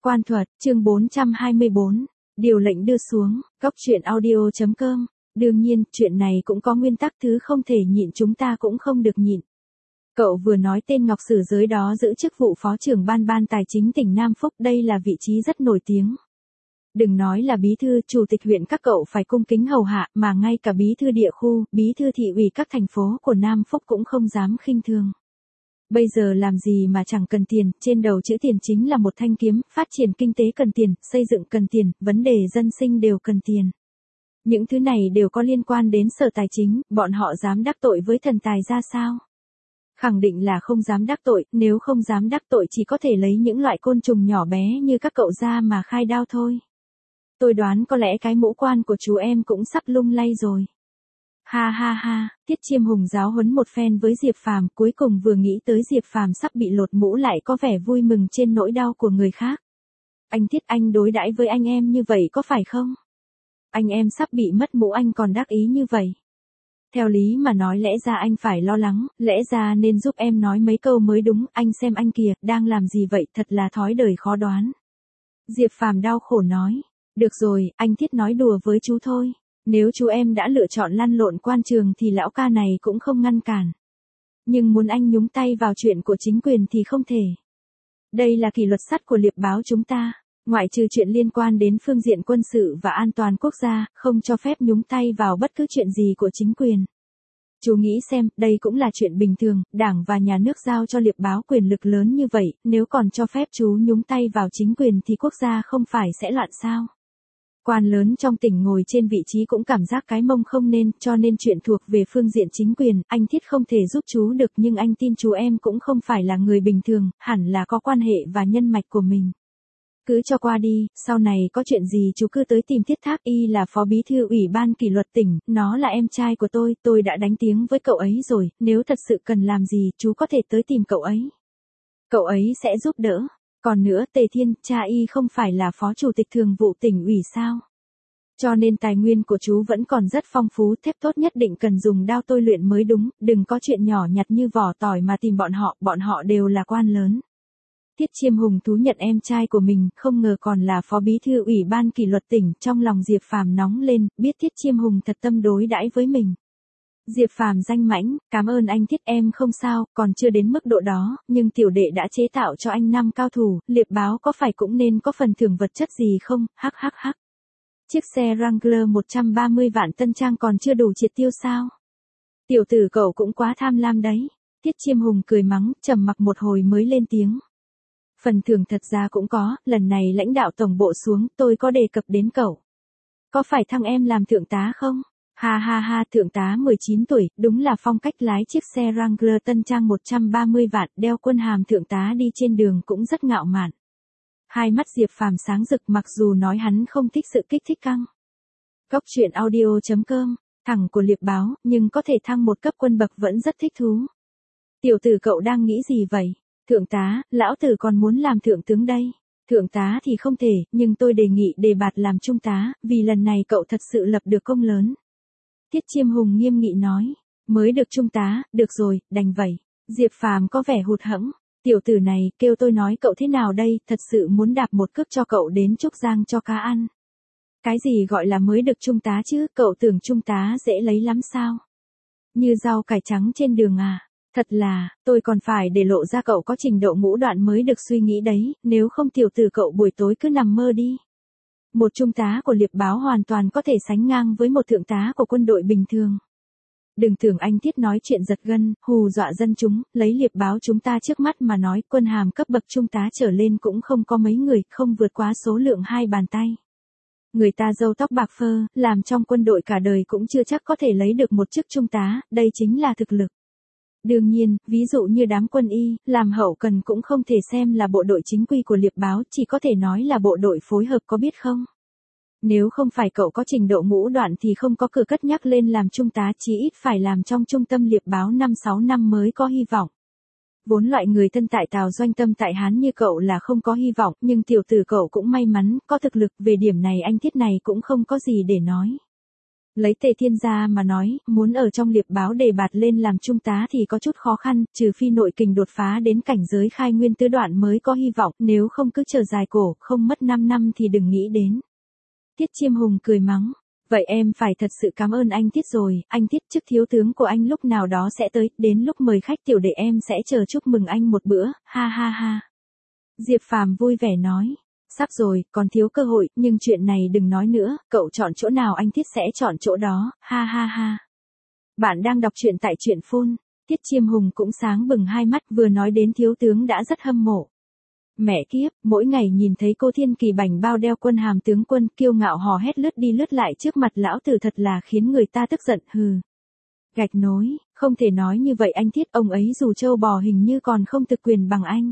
Quan thuật, chương 424. Điều lệnh đưa xuống, góc truyện audio.com. Đương nhiên, chuyện này cũng có nguyên tắc, thứ không thể nhịn chúng ta cũng không được nhịn. Cậu vừa nói tên Ngọc Sử Giới đó giữ chức vụ phó trưởng ban tài chính tỉnh Nam Phúc, đây là vị trí rất nổi tiếng. Đừng nói là bí thư, chủ tịch huyện các cậu phải cung kính hầu hạ, mà ngay cả bí thư địa khu, bí thư thị ủy các thành phố của Nam Phúc cũng không dám khinh thường. Bây giờ làm gì mà chẳng cần tiền, trên đầu chữ tiền chính là một thanh kiếm, phát triển kinh tế cần tiền, xây dựng cần tiền, vấn đề dân sinh đều cần tiền. Những thứ này đều có liên quan đến Sở Tài chính, bọn họ dám đắc tội với thần tài ra sao? Khẳng định là không dám đắc tội, nếu không dám đắc tội chỉ có thể lấy những loại côn trùng nhỏ bé như các cậu ra mà khai đao thôi. Tôi đoán có lẽ cái mũ quan của chú em cũng sắp lung lay rồi. Ha ha ha, Tiết Chiêm Hùng giáo huấn một phen với Diệp Phàm, cuối cùng vừa nghĩ tới Diệp Phàm sắp bị lột mũ lại có vẻ vui mừng trên nỗi đau của người khác. Anh Tiết, anh đối đãi với anh em như vậy có phải không? Anh em sắp bị mất mũ anh còn đắc ý như vậy. Theo lý mà nói lẽ ra anh phải lo lắng, lẽ ra nên giúp em nói mấy câu mới đúng, anh xem anh kìa, đang làm gì vậy, thật là thói đời khó đoán. Diệp Phàm đau khổ nói, được rồi, anh Tiết nói đùa với chú thôi. Nếu chú em đã lựa chọn lăn lộn quan trường thì lão ca này cũng không ngăn cản. Nhưng muốn anh nhúng tay vào chuyện của chính quyền thì không thể. Đây là kỷ luật sắt của Liệp báo chúng ta, ngoại trừ chuyện liên quan đến phương diện quân sự và an toàn quốc gia, không cho phép nhúng tay vào bất cứ chuyện gì của chính quyền. Chú nghĩ xem, đây cũng là chuyện bình thường, Đảng và nhà nước giao cho Liệp báo quyền lực lớn như vậy, nếu còn cho phép chú nhúng tay vào chính quyền thì quốc gia không phải sẽ loạn sao? Quan lớn trong tỉnh ngồi trên vị trí cũng cảm giác cái mông không nên, cho nên chuyện thuộc về phương diện chính quyền, anh Thiết không thể giúp chú được, nhưng anh tin chú em cũng không phải là người bình thường, hẳn là có quan hệ và nhân mạch của mình. Cứ cho qua đi, sau này có chuyện gì chú cứ tới tìm Thiết Thác, y là phó bí thư ủy ban kỷ luật tỉnh, nó là em trai của tôi đã đánh tiếng với cậu ấy rồi, nếu thật sự cần làm gì, chú có thể tới tìm cậu ấy. Cậu ấy sẽ giúp đỡ. Còn nữa, Tề Thiên, cha y không phải là phó chủ tịch thường vụ tỉnh ủy sao? Cho nên tài nguyên của chú vẫn còn rất phong phú, thép tốt nhất định cần dùng đao tôi luyện mới đúng, đừng có chuyện nhỏ nhặt như vỏ tỏi mà tìm bọn họ đều là quan lớn. Tiết Chiêm Hùng thú nhận em trai của mình, không ngờ còn là phó bí thư ủy ban kỷ luật tỉnh, trong lòng Diệp Phàm nóng lên, biết Tiết Chiêm Hùng thật tâm đối đãi với mình. Diệp Phàm danh mãnh, cảm ơn anh Thiết, em không sao, còn chưa đến mức độ đó, nhưng tiểu đệ đã chế tạo cho anh 5 cao thủ, Liệp báo có phải cũng nên có phần thưởng vật chất gì không, hắc hắc hắc. Chiếc xe Wrangler 130 vạn tân trang còn chưa đủ triệt tiêu sao? Tiểu tử cậu cũng quá tham lam đấy. Tiết Chiêm Hùng cười mắng, trầm mặc một hồi mới lên tiếng. Phần thưởng thật ra cũng có, lần này lãnh đạo tổng bộ xuống, tôi có đề cập đến cậu. Có phải thăng em làm thượng tá không? Ha ha ha, thượng tá 19 tuổi, đúng là phong cách lái chiếc xe Wrangler tân trang 130 vạn, đeo quân hàm thượng tá đi trên đường cũng rất ngạo mạn. Hai mắt Diệp Phàm sáng rực, mặc dù nói hắn không thích sự kích thích căng. Góc truyện audio.com, thằng của Liệp báo, nhưng có thể thăng một cấp quân bậc vẫn rất thích thú. Tiểu tử cậu đang nghĩ gì vậy? Thượng tá, lão tử còn muốn làm thượng tướng đây. Thượng tá thì không thể, nhưng tôi đề nghị đề bạt làm trung tá, vì lần này cậu thật sự lập được công lớn. Tiết Chiêm Hùng nghiêm nghị nói, mới được trung tá, được rồi, đành vậy. Diệp Phàm có vẻ hụt hẫng, tiểu tử này, kêu tôi nói cậu thế nào đây, thật sự muốn đạp một cước cho cậu đến Trúc Giang cho cá ăn. Cái gì gọi là mới được trung tá chứ, cậu tưởng trung tá dễ lấy lắm sao? Như rau cải trắng trên đường à? Thật là, tôi còn phải để lộ ra cậu có trình độ ngũ đoạn mới được suy nghĩ đấy, nếu không tiểu tử cậu buổi tối cứ nằm mơ đi. Một trung tá của Liệp báo hoàn toàn có thể sánh ngang với một thượng tá của quân đội bình thường. Đừng tưởng anh Thiết nói chuyện giật gân, hù dọa dân chúng, lấy Liệp báo chúng ta trước mắt mà nói, quân hàm cấp bậc trung tá trở lên cũng không có mấy người, không vượt quá số lượng 2 bàn tay. Người ta râu tóc bạc phơ, làm trong quân đội cả đời cũng chưa chắc có thể lấy được một chức trung tá, đây chính là thực lực. Đương nhiên, ví dụ như đám quân y, làm hậu cần cũng không thể xem là bộ đội chính quy của Liệp báo, chỉ có thể nói là bộ đội phối hợp, có biết không? Nếu không phải cậu có trình độ ngũ đoạn thì không có cửa cất nhắc lên làm trung tá, chí ít phải làm trong trung tâm Liệp báo 5-6 năm mới có hy vọng. Vốn loại người thân tại Tào doanh tâm tại Hán như cậu là không có hy vọng, nhưng tiểu tử cậu cũng may mắn, có thực lực, về điểm này anh Thiết này cũng không có gì để nói. Lấy Tề Thiên gia mà nói, muốn ở trong liệp báo đề bạt lên làm trung tá thì có chút khó khăn, trừ phi nội kình đột phá đến cảnh giới khai nguyên tứ đoạn mới có hy vọng, nếu không cứ chờ dài cổ, không mất 5 năm thì đừng nghĩ đến. Tiết Chiêm Hùng cười mắng. Vậy em phải thật sự cảm ơn anh Tiết rồi, anh Tiết chức thiếu tướng của anh lúc nào đó sẽ tới, đến lúc mời khách tiểu đệ em sẽ chờ chúc mừng anh một bữa, ha ha ha. Diệp Phàm vui vẻ nói. Sắp rồi, còn thiếu cơ hội, nhưng chuyện này đừng nói nữa, cậu chọn chỗ nào anh Tiết sẽ chọn chỗ đó, ha ha ha. Bạn đang đọc truyện tại truyện Phone. Tiết Chiêm Hùng cũng sáng bừng hai mắt, vừa nói đến thiếu tướng đã rất hâm mộ. Mẹ kiếp, mỗi ngày nhìn thấy cô Thiên Kỳ bảnh bao đeo quân hàm tướng quân kiêu ngạo hò hét lướt đi lướt lại trước mặt lão tử thật là khiến người ta tức giận, hừ. Gạch nối, không thể nói như vậy anh Thiết, ông ấy dù trâu bò hình như còn không thực quyền bằng anh.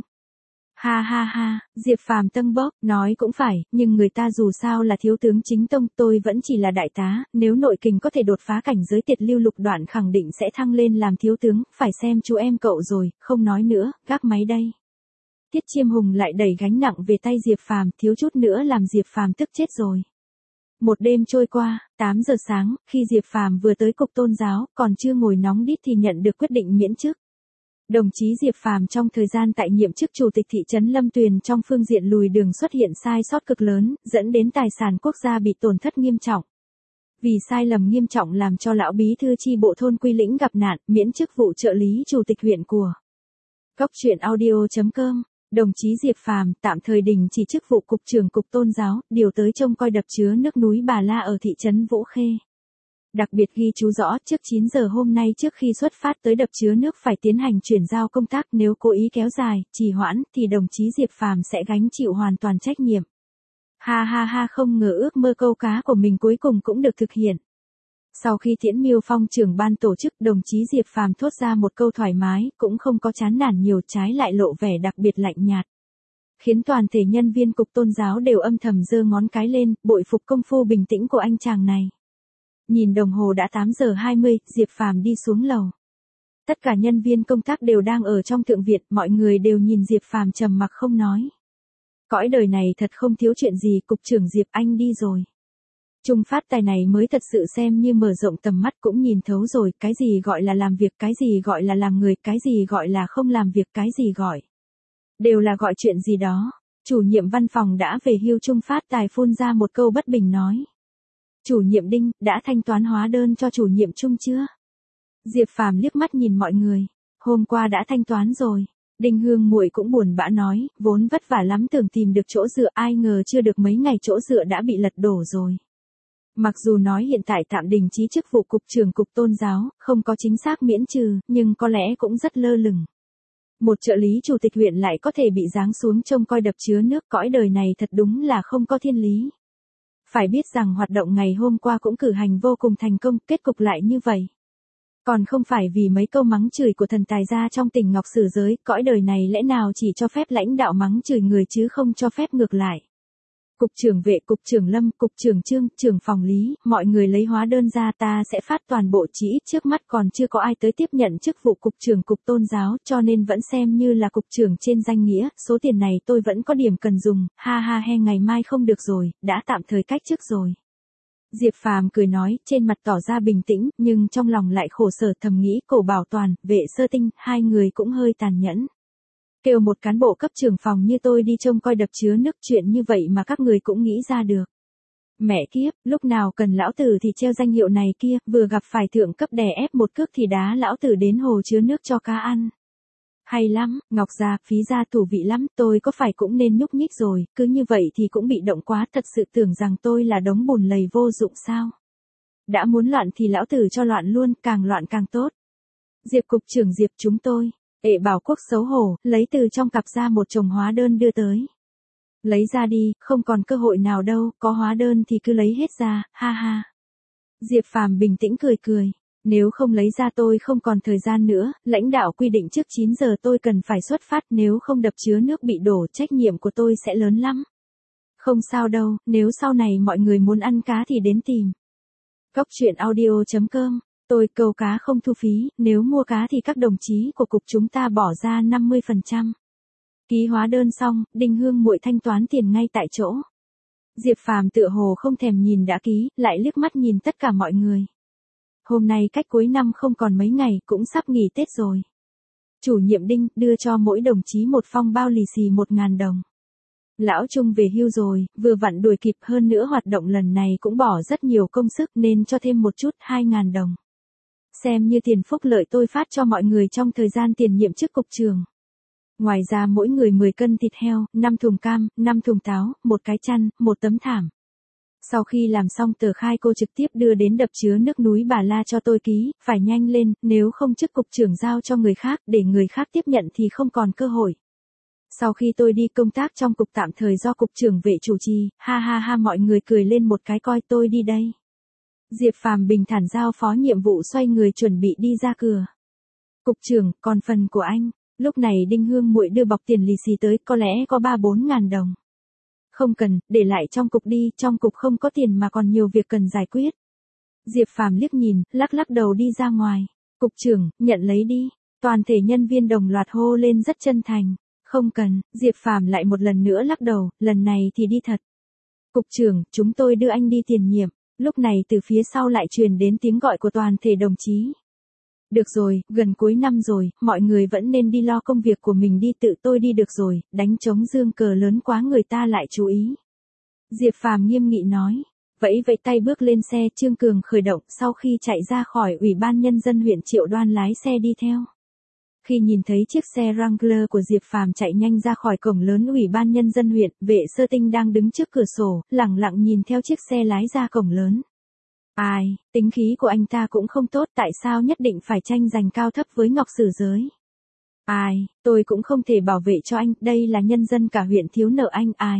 Ha ha ha, Diệp Phàm tâng bốc, nói cũng phải, nhưng người ta dù sao là thiếu tướng chính tông, tôi vẫn chỉ là đại tá, nếu nội kình có thể đột phá cảnh giới tiệt lưu lục đoạn khẳng định sẽ thăng lên làm thiếu tướng, phải xem chú em cậu rồi, không nói nữa, gác máy đây. Tiết Chiêm Hùng lại đẩy gánh nặng về tay Diệp Phàm, thiếu chút nữa làm Diệp Phàm tức chết rồi. Một đêm trôi qua, 8 giờ sáng, khi Diệp Phàm vừa tới cục tôn giáo, còn chưa ngồi nóng đít thì nhận được quyết định miễn chức. Đồng chí Diệp Phàm trong thời gian tại nhiệm chức chủ tịch thị trấn Lâm Tuyền trong phương diện lùi đường xuất hiện sai sót cực lớn, dẫn đến tài sản quốc gia bị tổn thất nghiêm trọng. Vì sai lầm nghiêm trọng làm cho lão bí thư chi bộ thôn Quy Lĩnh gặp nạn, miễn chức vụ trợ lý chủ tịch huyện của. Cóc truyện audio.com. Đồng chí Diệp Phàm tạm thời đình chỉ chức vụ cục trưởng cục tôn giáo, điều tới trông coi đập chứa nước núi Bà La ở thị trấn Vũ Khê. Đặc biệt ghi chú rõ trước 9 giờ hôm nay trước khi xuất phát tới đập chứa nước phải tiến hành chuyển giao công tác, nếu cố ý kéo dài, trì hoãn thì đồng chí Diệp Phàm sẽ gánh chịu hoàn toàn trách nhiệm. Ha ha ha, không ngờ ước mơ câu cá của mình cuối cùng cũng được thực hiện. Sau khi Tiễn Miêu Phong trưởng ban tổ chức, đồng chí Diệp Phàm thốt ra một câu thoải mái, cũng không có chán nản nhiều, trái lại lộ vẻ đặc biệt lạnh nhạt. Khiến toàn thể nhân viên cục tôn giáo đều âm thầm giơ ngón cái lên, bội phục công phu bình tĩnh của anh chàng này. Nhìn đồng hồ đã 8 giờ 20, Diệp Phàm đi xuống lầu. Tất cả nhân viên công tác đều đang ở trong thượng viện, mọi người đều nhìn Diệp Phàm trầm mặc không nói. Cõi đời này thật không thiếu chuyện gì, cục trưởng Diệp anh đi rồi. Trung phát tài này mới thật sự xem như mở rộng tầm mắt, cũng nhìn thấu rồi, cái gì gọi là làm việc, cái gì gọi là làm người, cái gì gọi là không làm việc, cái gì gọi. Đều là gọi chuyện gì đó. Chủ nhiệm văn phòng đã về hưu. Trung phát tài phun ra một câu bất bình nói. Chủ nhiệm Đinh, đã thanh toán hóa đơn cho chủ nhiệm Trung chưa? Diệp Phàm liếc mắt nhìn mọi người. Hôm qua đã thanh toán rồi. Đinh Hương Muội cũng buồn bã nói, vốn vất vả lắm tưởng tìm được chỗ dựa, ai ngờ chưa được mấy ngày chỗ dựa đã bị lật đổ rồi. Mặc dù nói hiện tại tạm đình chỉ chức vụ cục trưởng cục tôn giáo, không có chính xác miễn trừ, nhưng có lẽ cũng rất lơ lửng. Một trợ lý chủ tịch huyện lại có thể bị giáng xuống trông coi đập chứa nước, cõi đời này thật đúng là không có thiên lý. Phải biết rằng hoạt động ngày hôm qua cũng cử hành vô cùng thành công, kết cục lại như vậy. Còn không phải vì mấy câu mắng chửi của thần tài gia trong tỉnh Ngọc Sử Giới, cõi đời này lẽ nào chỉ cho phép lãnh đạo mắng chửi người chứ không cho phép ngược lại. Cục trưởng Vệ, cục trưởng Lâm, cục trưởng Trương, trưởng phòng lý, mọi người lấy hóa đơn ra, ta sẽ phát toàn bộ, chỉ ít trước mắt còn chưa có ai tới tiếp nhận chức vụ cục trưởng cục tôn giáo, cho nên vẫn xem như là cục trưởng trên danh nghĩa, số tiền này tôi vẫn có điểm cần dùng, ha ha he, ngày mai không được rồi, đã tạm thời cách chức rồi. Diệp Phàm cười nói, trên mặt tỏ ra bình tĩnh, nhưng trong lòng lại khổ sở, thầm nghĩ Cổ Bảo Toàn, Vệ Sơ Tinh, hai người cũng hơi tàn nhẫn. Kêu một cán bộ cấp trưởng phòng như tôi đi trông coi đập chứa nước, chuyện như vậy mà các người cũng nghĩ ra được. Mẹ kiếp, lúc nào cần lão tử thì treo danh hiệu này kia, vừa gặp phải thượng cấp đè ép một cước thì đá lão tử đến hồ chứa nước cho cá ăn. Hay lắm, Ngọc gia, Phí gia thủ vị lắm, tôi có phải cũng nên nhúc nhích rồi, cứ như vậy thì cũng bị động quá, thật sự tưởng rằng tôi là đống bùn lầy vô dụng sao. Đã muốn loạn thì lão tử cho loạn luôn, càng loạn càng tốt. Diệp cục trưởng Diệp, chúng tôi. Ệ Bảo Quốc xấu hổ, lấy từ trong cặp ra một chồng hóa đơn đưa tới. Lấy ra đi, không còn cơ hội nào đâu, có hóa đơn thì cứ lấy hết ra, ha ha. Diệp Phàm bình tĩnh cười cười. Nếu không lấy ra tôi không còn thời gian nữa, lãnh đạo quy định trước 9 giờ tôi cần phải xuất phát, nếu không đập chứa nước bị đổ, trách nhiệm của tôi sẽ lớn lắm. Không sao đâu, nếu sau này mọi người muốn ăn cá thì đến tìm. Cóc truyện audio.com. Tôi câu cá không thu phí, nếu mua cá thì các đồng chí của cục chúng ta bỏ ra 50%. Ký hóa đơn xong, Đinh Hương Muội thanh toán tiền ngay tại chỗ. Diệp Phàm tựa hồ không thèm nhìn đã ký, lại liếc mắt nhìn tất cả mọi người. Hôm nay cách cuối năm không còn mấy ngày, cũng sắp nghỉ Tết rồi. Chủ nhiệm Đinh đưa cho mỗi đồng chí một phong bao lì xì 1.000 đồng. Lão Trung về hưu rồi, vừa vặn đuổi kịp, hơn nữa hoạt động lần này cũng bỏ rất nhiều công sức nên cho thêm một chút 2.000 đồng. Xem như tiền phúc lợi tôi phát cho mọi người trong thời gian tiền nhiệm chức cục trưởng. Ngoài ra mỗi người 10 cân thịt heo, 5 thùng cam, 5 thùng táo, một cái chăn, một tấm thảm. Sau khi làm xong tờ khai cô trực tiếp đưa đến đập chứa nước núi Bà La cho tôi ký, phải nhanh lên, nếu không chức cục trưởng giao cho người khác để người khác tiếp nhận thì không còn cơ hội. Sau khi tôi đi công tác trong cục tạm thời do cục trưởng Vệ chủ trì, ha ha ha mọi người cười lên một cái coi tôi đi đây. Diệp Phàm bình thản giao phó nhiệm vụ xoay người chuẩn bị đi ra cửa. Cục trưởng, còn phần của anh. Lúc này Đinh Hương Muội đưa bọc tiền lì xì tới, có lẽ có 3-4 ngàn đồng. Không cần, để lại trong cục đi, trong cục không có tiền mà còn nhiều việc cần giải quyết. Diệp Phàm liếc nhìn, lắc lắc đầu đi ra ngoài. Cục trưởng, nhận lấy đi. Toàn thể nhân viên đồng loạt hô lên rất chân thành. Không cần, Diệp Phàm lại một lần nữa lắc đầu, lần này thì đi thật. Cục trưởng, chúng tôi đưa anh đi tiền nhiệm. Lúc này từ phía sau lại truyền đến tiếng gọi của toàn thể đồng chí. Được rồi, gần cuối năm rồi, mọi người vẫn nên đi lo công việc của mình đi, tự tôi đi được rồi, đánh trống dương cờ lớn quá người ta lại chú ý. Diệp Phàm nghiêm nghị nói, vẫy vẫy tay bước lên xe, Trương Cường khởi động, sau khi chạy ra khỏi Ủy ban Nhân dân huyện Triệu Đoan lái xe đi theo. Khi nhìn thấy chiếc xe Wrangler của Diệp Phàm chạy nhanh ra khỏi cổng lớn Ủy ban Nhân dân huyện, Vệ Sơ Tinh đang đứng trước cửa sổ, lẳng lặng nhìn theo chiếc xe lái ra cổng lớn. Ai, tính khí của anh ta cũng không tốt, tại sao nhất định phải tranh giành cao thấp với Ngọc Sử Giới? Ai, tôi cũng không thể bảo vệ cho anh, đây là nhân dân cả huyện thiếu nợ anh, ai?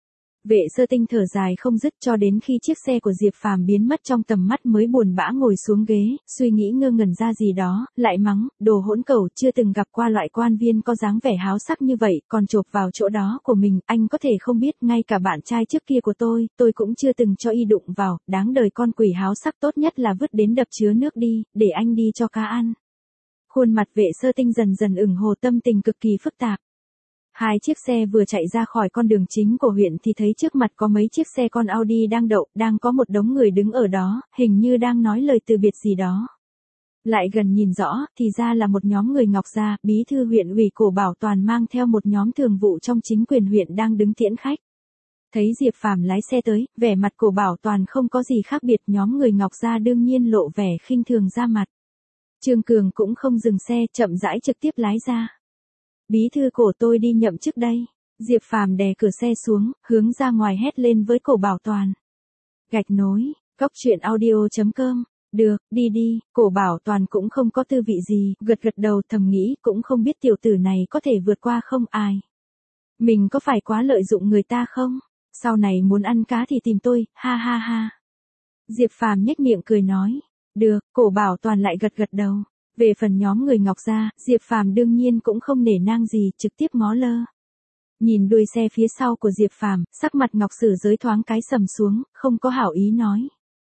Vệ Sơ Tinh thở dài không dứt cho đến khi chiếc xe của Diệp Phàm biến mất trong tầm mắt mới buồn bã ngồi xuống ghế, suy nghĩ ngơ ngẩn ra gì đó, lại mắng, đồ hỗn cẩu, chưa từng gặp qua loại quan viên có dáng vẻ háo sắc như vậy, còn chộp vào chỗ đó của mình, anh có thể không biết, ngay cả bạn trai trước kia của tôi cũng chưa từng cho y đụng vào, đáng đời con quỷ háo sắc, tốt nhất là vứt đến đập chứa nước đi, để anh đi cho cá ăn. Khuôn mặt Vệ Sơ Tinh dần dần ửng hồ, tâm tình cực kỳ phức tạp. Hai chiếc xe vừa chạy ra khỏi con đường chính của huyện thì thấy trước mặt có mấy chiếc xe con Audi đang đậu, đang có một đống người đứng ở đó, hình như đang nói lời từ biệt gì đó. Lại gần nhìn rõ, thì ra là một nhóm người Ngọc Gia, bí thư huyện ủy Cổ Bảo Toàn mang theo một nhóm thường vụ trong chính quyền huyện đang đứng tiễn khách. Thấy Diệp Phàm lái xe tới, vẻ mặt Cổ Bảo Toàn không có gì khác biệt, nhóm người Ngọc Gia đương nhiên lộ vẻ khinh thường ra mặt. Trương Cường cũng không dừng xe, chậm rãi trực tiếp lái ra. Bí thư Cổ, tôi đi nhậm chức đây. Diệp Phàm đè cửa xe xuống, hướng ra ngoài hét lên với Cổ Bảo Toàn. Gạch nối, góc truyện audio.com. Được, đi đi, Cổ Bảo Toàn cũng không có tư vị gì, gật gật đầu thầm nghĩ cũng không biết tiểu tử này có thể vượt qua không ai. Mình có phải quá lợi dụng người ta không? Sau này muốn ăn cá thì tìm tôi, ha ha ha. Diệp Phàm nhếch miệng cười nói. Được, Cổ Bảo Toàn lại gật gật đầu. Về phần nhóm người Ngọc Gia, Diệp Phàm đương nhiên cũng không nể nang gì, trực tiếp ngó lơ. Nhìn đuôi xe phía sau của Diệp Phàm, sắc mặt Ngọc Sử Giới thoáng cái sầm xuống, không có hảo ý nói.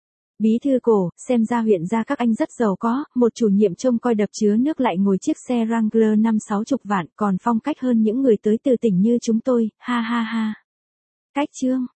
Bí thư Cổ, xem ra huyện gia các anh rất giàu có, một chủ nhiệm trông coi đập chứa nước lại ngồi chiếc xe Wrangler 50-60 vạn, còn phong cách hơn những người tới từ tỉnh như chúng tôi, ha ha ha. Cách chương.